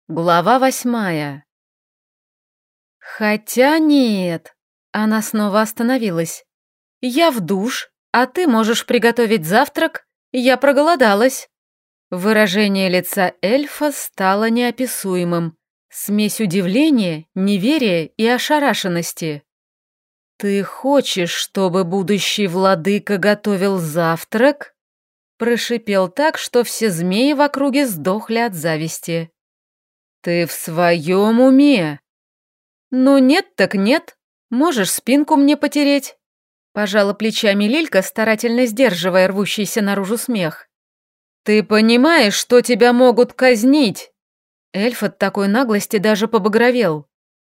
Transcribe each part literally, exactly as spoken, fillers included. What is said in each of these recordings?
Глава восьмая. Хотя нет. Она снова остановилась. Я в душ, а ты можешь приготовить завтрак. Я проголодалась. Выражение лица эльфа стало неописуемым. Смесь удивления, неверия и ошарашенности. «Ты хочешь, чтобы будущий владыка готовил завтрак?» Прошипел так, что все змеи в округе сдохли от зависти. «Ты в своем уме?» «Ну нет так нет. Можешь спинку мне потереть». Пожала плечами Лилька, старательно сдерживая рвущийся наружу смех. «Ты понимаешь, что тебя могут казнить?» Эльф от такой наглости даже побагровел.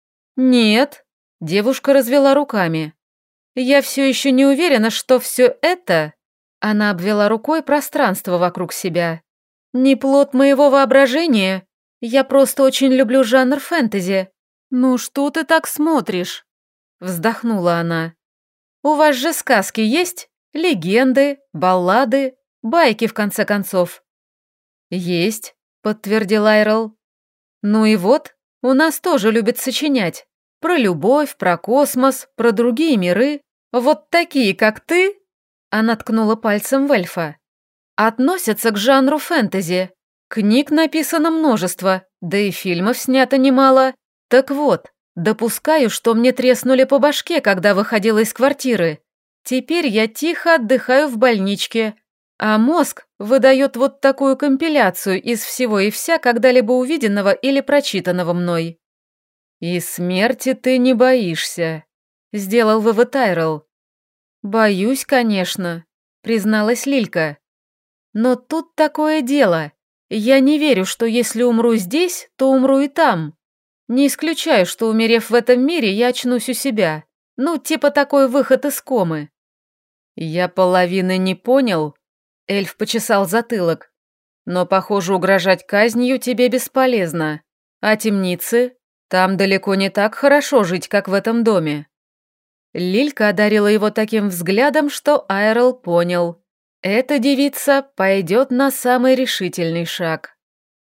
«Нет», — девушка развела руками. «Я все еще не уверена, что все это...» Она обвела рукой пространство вокруг себя. «Не плод моего воображения. Я просто очень люблю жанр фэнтези. Ну что ты так смотришь?» Вздохнула она. «У вас же сказки есть? Легенды, баллады, байки, в конце концов». «Есть», — подтвердил Айрл. «Ну и вот, у нас тоже любят сочинять. Про любовь, про космос, про другие миры. Вот такие, как ты...» Она ткнула пальцем в эльфа. «Относятся к жанру фэнтези. Книг написано множество, да и фильмов снято немало. Так вот, допускаю, что мне треснули по башке, когда выходила из квартиры. Теперь я тихо отдыхаю в больничке, а мозг выдает вот такую компиляцию из всего и вся когда-либо увиденного или прочитанного мной». «И смерти ты не боишься», — сделал вывод Айрл. «Боюсь, конечно», — призналась Лилька. «Но тут такое дело. Я не верю, что если умру здесь, то умру и там. Не исключаю, что, умерев в этом мире, я очнусь у себя. Ну, типа такой выход из комы». «Я половины не понял», — эльф почесал затылок. «Но, похоже, угрожать казнью тебе бесполезно. А темницы? Там далеко не так хорошо жить, как в этом доме». Лилька одарила его таким взглядом, что Айрл понял. Эта девица пойдет на самый решительный шаг.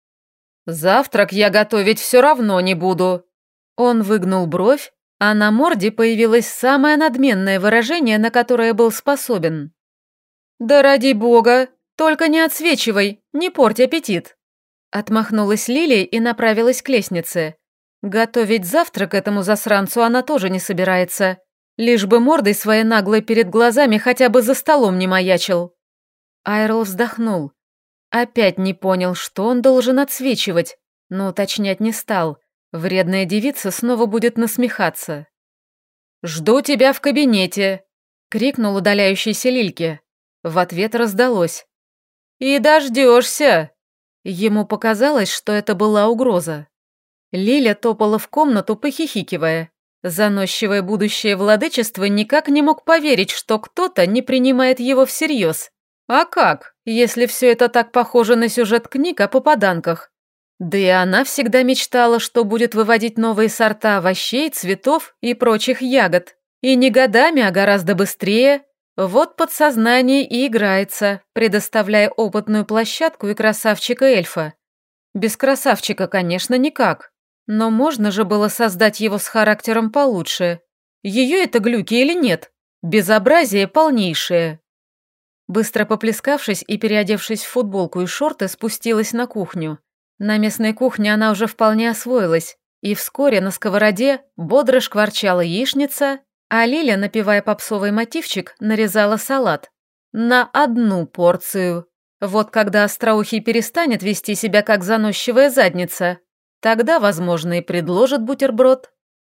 «Завтрак я готовить все равно не буду». Он выгнул бровь, а на морде появилось самое надменное выражение, на которое был способен. «Да ради бога, только не отсвечивай, не порть аппетит». Отмахнулась Лилия и направилась к лестнице. Готовить завтрак этому засранцу она тоже не собирается. Лишь бы мордой своей наглой перед глазами хотя бы за столом не маячил. Айрл вздохнул. Опять не понял, что он должен отсвечивать, но уточнять не стал. Вредная девица снова будет насмехаться. «Жду тебя в кабинете!» — крикнул удаляющийся Лильке. В ответ раздалось. «И дождешься!» Ему показалось, что это была угроза. Лиля топала в комнату, похихикивая. Заносчивое будущее владычество никак не мог поверить, что кто-то не принимает его всерьез. А как, если все это так похоже на сюжет книг о попаданках? Да и она всегда мечтала, что будет выводить новые сорта овощей, цветов и прочих ягод. И не годами, а гораздо быстрее. Вот подсознание и играется, предоставляя опытную площадку и красавчика-эльфа. Без красавчика, конечно, никак. Но можно же было создать его с характером получше. Ее это глюки или нет? Безобразие полнейшее. Быстро поплескавшись и переодевшись в футболку и шорты, спустилась на кухню. На местной кухне она уже вполне освоилась, и вскоре на сковороде бодро шкварчала яичница, а Лиля, напевая попсовый мотивчик, нарезала салат. На одну порцию. Вот когда остроухий перестанет вести себя как заносчивая задница, тогда, возможно, и предложат бутерброд.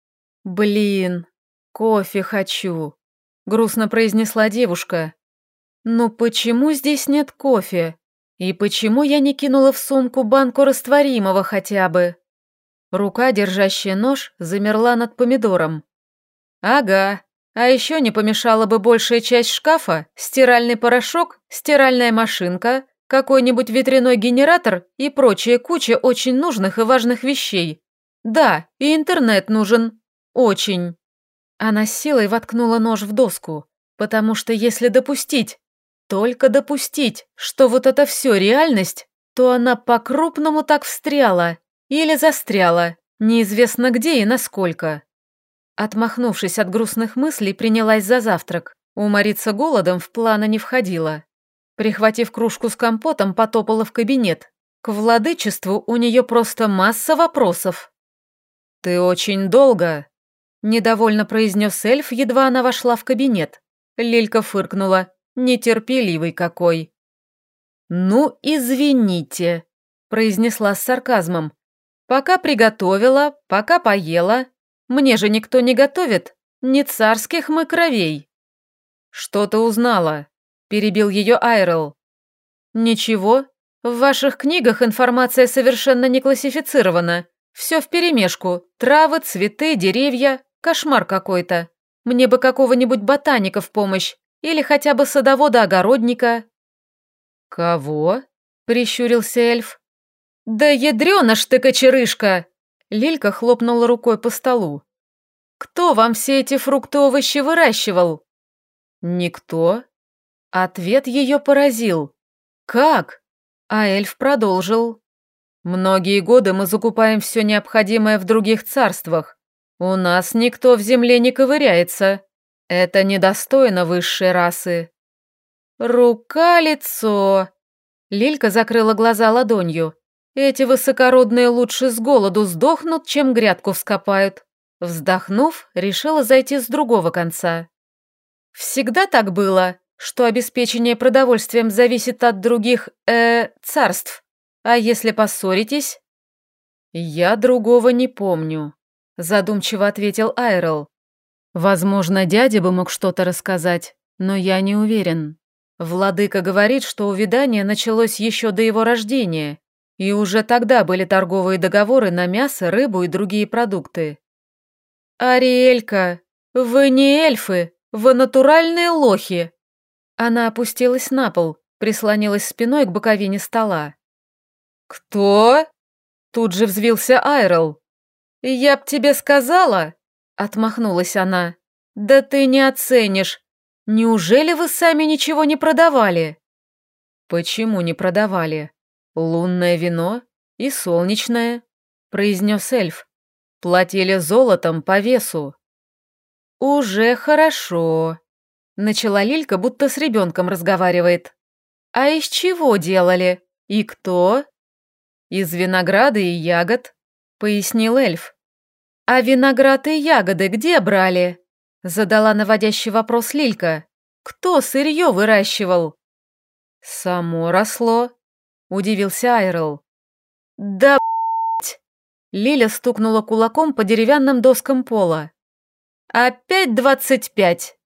«Блин, кофе хочу», — грустно произнесла девушка. «Ну почему здесь нет кофе? И почему я не кинула в сумку банку растворимого хотя бы?» Рука, держащая нож, замерла над помидором. «Ага, а еще не помешала бы большая часть шкафа, стиральный порошок, стиральная машинка, какой-нибудь ветряной генератор и прочая куча очень нужных и важных вещей. Да, и интернет нужен. Очень». Она с силой воткнула нож в доску, потому что если допустить, только допустить, что вот это все реальность, то она по-крупному так встряла. Или застряла, неизвестно где и насколько. Отмахнувшись от грустных мыслей, принялась за завтрак. Умориться голодом в планы не входило. Прихватив кружку с компотом, потопала в кабинет. К владычеству у нее просто масса вопросов. «Ты очень долго», — недовольно произнес эльф, едва она вошла в кабинет. Лилька фыркнула. «Нетерпеливый какой». «Ну, извините», — произнесла с сарказмом. «Пока приготовила, пока поела. Мне же никто не готовит, не царских мы кровей». «Что ты узнала?» – перебил ее Айрел. «Ничего. В ваших книгах информация совершенно не классифицирована. Все вперемешку. Травы, цветы, деревья. Кошмар какой-то. Мне бы какого-нибудь ботаника в помощь. Или хотя бы садовода-огородника». «Кого?» – прищурился эльф. «Да ядрёна ж ты, кочерышка!» Лилька хлопнула рукой по столу. «Кто вам все эти фрукты-овощи выращивал?» «Никто». Ответ ее поразил. «Как?» А эльф продолжил. «Многие годы мы закупаем все необходимое в других царствах. У нас никто в земле не ковыряется. Это недостойно высшей расы». «Рука-лицо!» Лилька закрыла глаза ладонью. «Эти высокородные лучше с голоду сдохнут, чем грядку вскопают». Вздохнув, решила зайти с другого конца. «Всегда так было, что обеспечение продовольствием зависит от других, э, царств. А если поссоритесь?» «Я другого не помню», — задумчиво ответил Айрел. «Возможно, дядя бы мог что-то рассказать, но я не уверен. Владыка говорит, что увядание началось еще до его рождения, и уже тогда были торговые договоры на мясо, рыбу и другие продукты». «Ариэлька, вы не эльфы, вы натуральные лохи!» Она опустилась на пол, прислонилась спиной к боковине стола. «Кто?» Тут же взвился Айрел. «Я б тебе сказала!» Отмахнулась она. «Да ты не оценишь! Неужели вы сами ничего не продавали?» «Почему не продавали? Лунное вино и солнечное», произнес эльф. «Платили золотом по весу». «Уже хорошо», — начала Лилька, будто с ребенком разговаривает. «А из чего делали? И кто?» «Из винограда и ягод», — пояснил эльф. «А виноград и ягоды где брали?» — задала наводящий вопрос Лилька. «Кто сырье выращивал?» «Само росло», — удивился Айрел. «Да б***ь!» Лиля стукнула кулаком по деревянным доскам пола. «Опять двадцать пять!»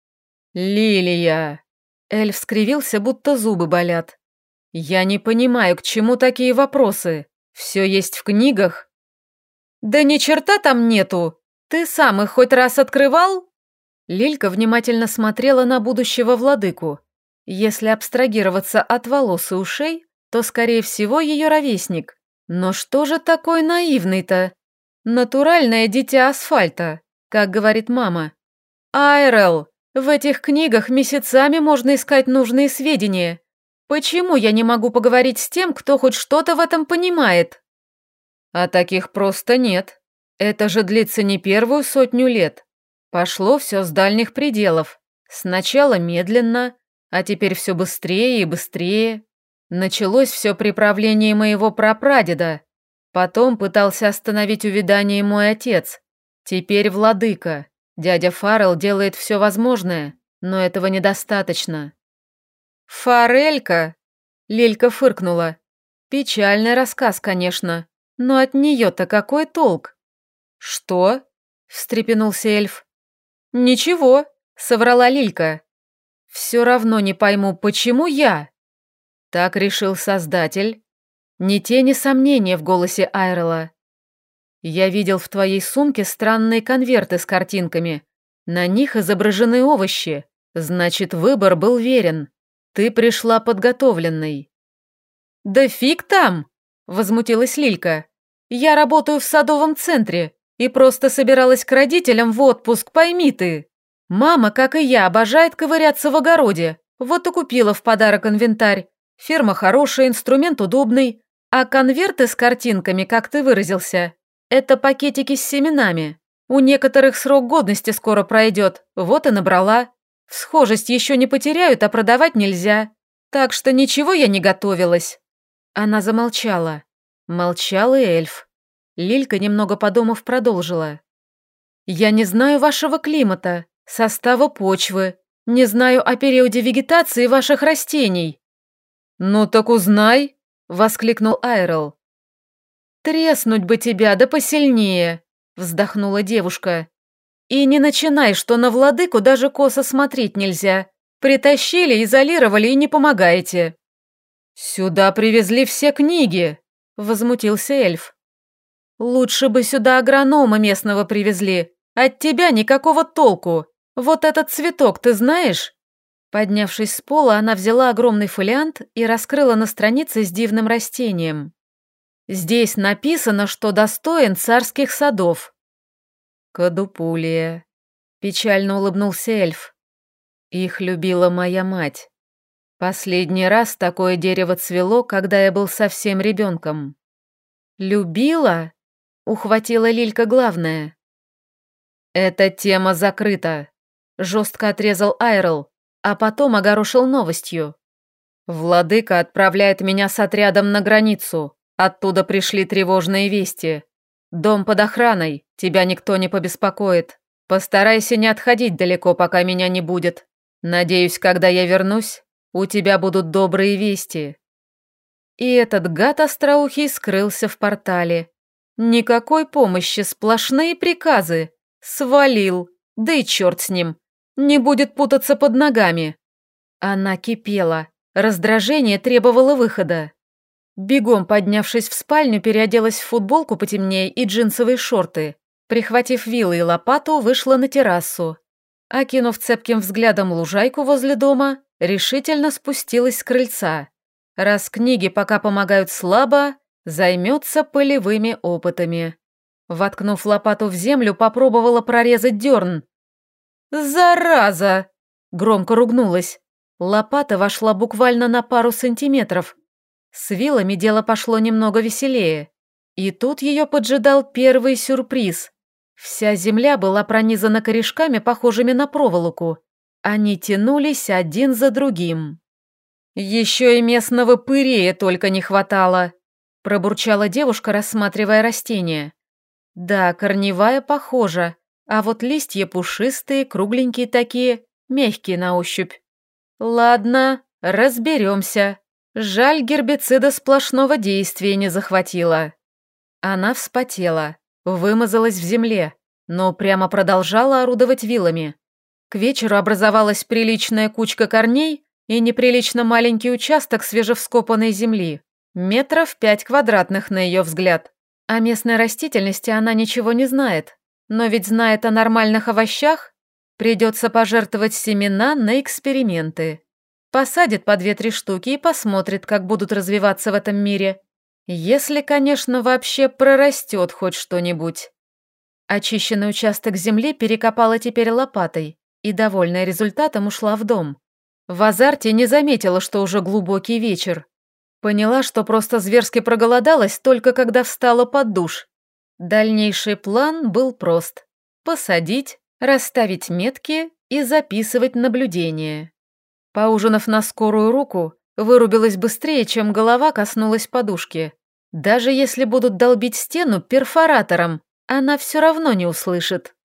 «Лилия!» Эльф скривился, будто зубы болят. «Я не понимаю, к чему такие вопросы? Все есть в книгах?» «Да ни черта там нету! Ты сам их хоть раз открывал?» Лилька внимательно смотрела на будущего владыку. Если абстрагироваться от волос и ушей, то, скорее всего, ее ровесник. Но что же такой наивный-то? Натуральное дитя асфальта, как говорит мама. «Айрел, в этих книгах месяцами можно искать нужные сведения. Почему я не могу поговорить с тем, кто хоть что-то в этом понимает?» «А таких просто нет. Это же длится не первую сотню лет. Пошло все с дальних пределов. Сначала медленно, а теперь все быстрее и быстрее. Началось все при правлении моего прапрадеда. Потом пытался остановить увядание мой отец. Теперь владыка. Дядя Фаррелл делает все возможное, но этого недостаточно». «Форелька?» — Лилька фыркнула. «Печальный рассказ, конечно, но от нее-то какой толк?» «Что?» — встрепенулся эльф. «Ничего», — соврала Лилька. «Все равно не пойму, почему я?» Так решил Создатель. Ни тени сомнения в голосе Айрела. «Я видел в твоей сумке странные конверты с картинками. На них изображены овощи. Значит, выбор был верен. Ты пришла подготовленной». «Да фиг там!» — возмутилась Лилька. «Я работаю в садовом центре и просто собиралась к родителям в отпуск, пойми ты. Мама, как и я, обожает ковыряться в огороде. Вот и купила в подарок инвентарь. Ферма хорошая, инструмент удобный. А конверты с картинками, как ты выразился, это пакетики с семенами. У некоторых срок годности скоро пройдет, вот и набрала. Схожесть еще не потеряют, а продавать нельзя. Так что ничего я не готовилась». Она замолчала. Молчал и эльф. Лилька, немного подумав, продолжила. «Я не знаю вашего климата, состава почвы, не знаю о периоде вегетации ваших растений». «Ну так узнай», — воскликнул Айрел. «Треснуть бы тебя, да посильнее», — вздохнула девушка. «И не начинай, что на владыку даже косо смотреть нельзя. Притащили, изолировали и не помогаете». «Сюда привезли все книги», — возмутился эльф. «Лучше бы сюда агронома местного привезли. От тебя никакого толку. Вот этот цветок ты знаешь?» Поднявшись с пола, она взяла огромный фолиант и раскрыла на странице с дивным растением. «Здесь написано, что достоин царских садов». «Кадупулия», — печально улыбнулся эльф. «Их любила моя мать. Последний раз такое дерево цвело, когда я был совсем ребенком». «Любила?» — ухватила Лилька главное. «Эта тема закрыта», — жестко отрезал Айрел, а потом огорошил новостью. «Владыка отправляет меня с отрядом на границу. Оттуда пришли тревожные вести. Дом под охраной, тебя никто не побеспокоит. Постарайся не отходить далеко, пока меня не будет. Надеюсь, когда я вернусь, у тебя будут добрые вести». И этот гад остроухий скрылся в портале. Никакой помощи, сплошные приказы. Свалил, да и черт с ним. Не будет путаться под ногами. Она кипела, раздражение требовало выхода. Бегом поднявшись в спальню, переоделась в футболку потемнее и джинсовые шорты. Прихватив вилы и лопату, вышла на террасу. Окинув цепким взглядом лужайку возле дома, решительно спустилась с крыльца. Раз книги пока помогают слабо, займется полевыми опытами. Воткнув лопату в землю, попробовала прорезать дерн. «Зараза!» — громко ругнулась. Лопата вошла буквально на пару сантиметров. С вилами дело пошло немного веселее. И тут ее поджидал первый сюрприз. Вся земля была пронизана корешками, похожими на проволоку. Они тянулись один за другим. «Еще и местного пырея только не хватало», — пробурчала девушка, рассматривая растение. «Да, корневая похожа, а вот листья пушистые, кругленькие такие, мягкие на ощупь. Ладно, разберемся. Жаль, гербицида сплошного действия не захватила». Она вспотела, вымазалась в земле, но прямо продолжала орудовать вилами. К вечеру образовалась приличная кучка корней и неприлично маленький участок свежевскопанной земли. Метров пять квадратных на ее взгляд. О местной растительности она ничего не знает, но ведь знает о нормальных овощах. Придется пожертвовать семена на эксперименты. Посадит по две-три штуки и посмотрит, как будут развиваться в этом мире. Если, конечно, вообще прорастет хоть что-нибудь. Очищенный участок земли перекопала теперь лопатой и, довольная результатом, ушла в дом. В азарте не заметила, что уже глубокий вечер. Поняла, что просто зверски проголодалась только когда встала под душ. Дальнейший план был прост. Посадить, расставить метки и записывать наблюдения. Поужинав на скорую руку, вырубилась быстрее, чем голова коснулась подушки. Даже если будут долбить стену перфоратором, она все равно не услышит.